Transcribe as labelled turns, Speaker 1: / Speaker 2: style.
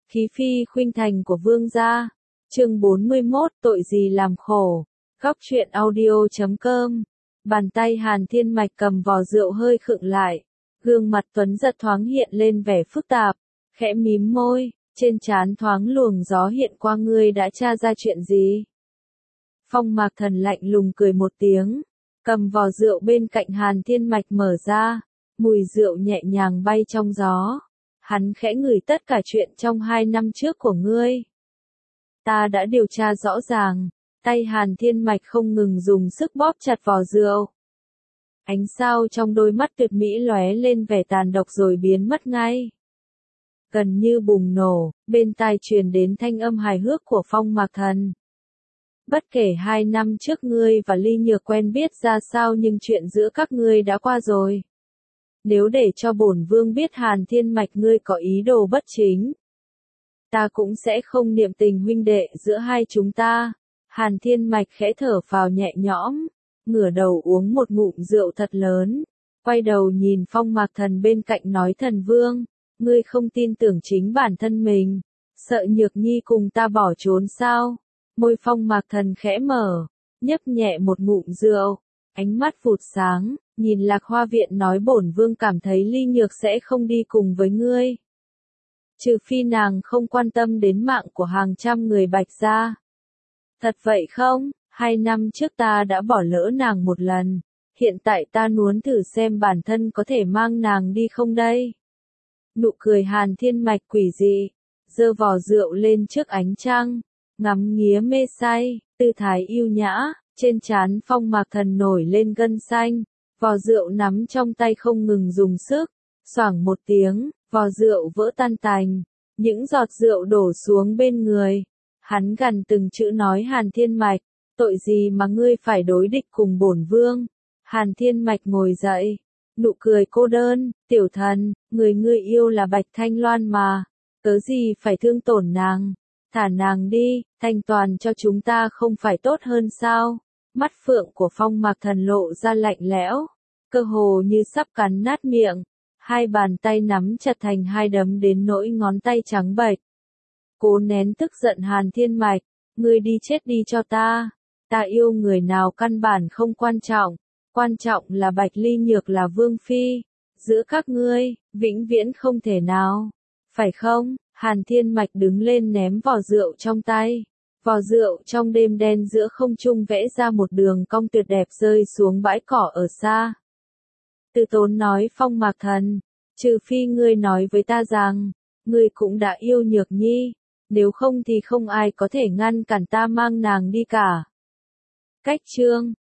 Speaker 1: Khí phi khuynh thành của vương gia. Chương 41, tội gì làm khổ. Góc truyện audio.com. Bàn tay Hàn Thiên Mạch cầm vò rượu hơi khựng lại. Gương mặt tuấn giật thoáng hiện lên vẻ phức tạp. Khẽ mím môi, trên trán thoáng luồng gió hiện qua, ngươi đã tra ra chuyện gì? Phong Mạc Thần lạnh lùng cười một tiếng. Cầm vò rượu bên cạnh Hàn Thiên Mạch mở ra. Mùi rượu nhẹ nhàng bay trong gió. Hắn khẽ ngửi tất cả chuyện trong 2 năm trước của ngươi. Ta đã điều tra rõ ràng. Tay Hàn Thiên Mạch không ngừng dùng sức bóp chặt vò rượu. Ánh sao trong đôi mắt tuyệt mỹ lóe lên vẻ tàn độc rồi biến mất ngay. Gần như bùng nổ, bên tai truyền đến thanh âm hài hước của Phong Mạc Thần. Bất kể 2 năm trước ngươi và Ly Nhược quen biết ra sao, nhưng chuyện giữa các ngươi đã qua rồi. Nếu để cho bổn vương biết Hàn Thiên Mạch ngươi có ý đồ bất chính, ta cũng sẽ không niệm tình huynh đệ giữa hai chúng ta. Hàn Thiên Mạch khẽ thở phào nhẹ nhõm, ngửa đầu uống một ngụm rượu thật lớn, quay đầu nhìn Phong Mạc Thần bên cạnh nói: Thần vương, ngươi không tin tưởng chính bản thân mình, sợ Nhược Nhi cùng ta bỏ trốn sao? Môi Phong Mạc Thần khẽ mở, nhấp nhẹ một ngụm rượu, ánh mắt phụt sáng, nhìn Lạc Hoa viện nói: bổn vương cảm thấy Ly Nhược sẽ không đi cùng với ngươi. Trừ phi nàng không quan tâm đến mạng của hàng trăm người Bạch gia. Thật vậy không? 2 năm trước ta đã bỏ lỡ nàng một lần, hiện tại ta muốn thử xem bản thân có thể mang nàng đi không đây. Nụ cười Hàn Thiên Mạch quỷ dị, giơ vò rượu lên trước ánh trăng, ngắm nghía mê say, tư thái yêu nhã, trên trán Phong Mạc Thần nổi lên gân xanh, vò rượu nắm trong tay không ngừng dùng sức, xoảng một tiếng, vò rượu vỡ tan tành, những giọt rượu đổ xuống bên người. Hắn gằn từng chữ nói: Hàn Thiên Mạch, tội gì mà ngươi phải đối địch cùng bổn vương? Hàn Thiên Mạch ngồi dậy, nụ cười cô đơn: tiểu thần, người ngươi yêu là Bạch Thanh Loan mà, cớ gì phải thương tổn nàng? Thả nàng đi, thanh toàn cho chúng ta không phải tốt hơn sao? Mắt phượng của Phong Mạc Thần lộ ra lạnh lẽo, cơ hồ như sắp cắn nát miệng, hai bàn tay nắm chặt thành 2 đấm đến nỗi ngón tay trắng bệch. Cố nén tức giận Hàn Thiên Mạch, ngươi đi chết đi cho ta. Ta yêu người nào căn bản không quan trọng, quan trọng là Bạch Ly Nhược là vương phi, giữa các ngươi, vĩnh viễn không thể nào, phải không? Hàn Thiên Mạch đứng lên ném vò rượu trong tay, vò rượu trong đêm đen giữa không trung vẽ ra một đường cong tuyệt đẹp rơi xuống bãi cỏ ở xa. Từ Tốn nói: Phong Mạc Thần, trừ phi ngươi nói với ta rằng, ngươi cũng đã yêu Nhược Nhi, nếu không thì không ai có thể ngăn cản ta mang nàng đi cả. Cách chương